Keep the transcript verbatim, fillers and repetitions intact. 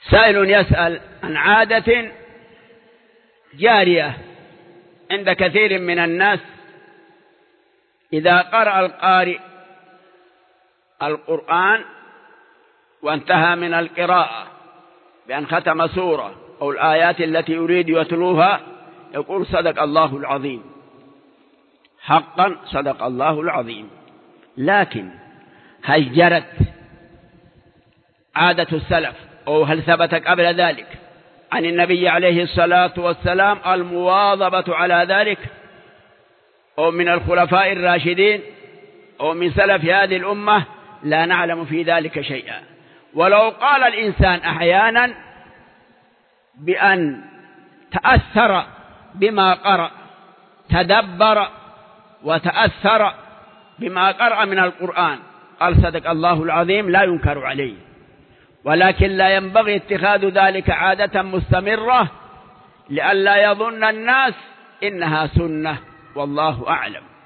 سائل يسأل عن عادة جارية عند كثير من الناس: إذا قرأ القارئ القرآن وانتهى من القراءة بأن ختم سورة أو الآيات التي يريد يتلوها يقول: صدق الله العظيم. حقا صدق الله العظيم. لكن هل جرت عادة السلف أو هل ثبت قبل ذلك عن النبي عليه الصلاة والسلام المواظبة على ذلك، أو من الخلفاء الراشدين أو من سلف هذه الأمة؟ لا نعلم في ذلك شيئا. ولو قال الإنسان أحيانا بأن تأثر بما قرأ، تدبر وتأثر بما قرأ من القرآن، قال صدق الله العظيم، لا ينكر عليه، ولكن لا ينبغي اتخاذ ذلك عادة مستمرة لئلا يظن الناس إنها سنة، والله أعلم.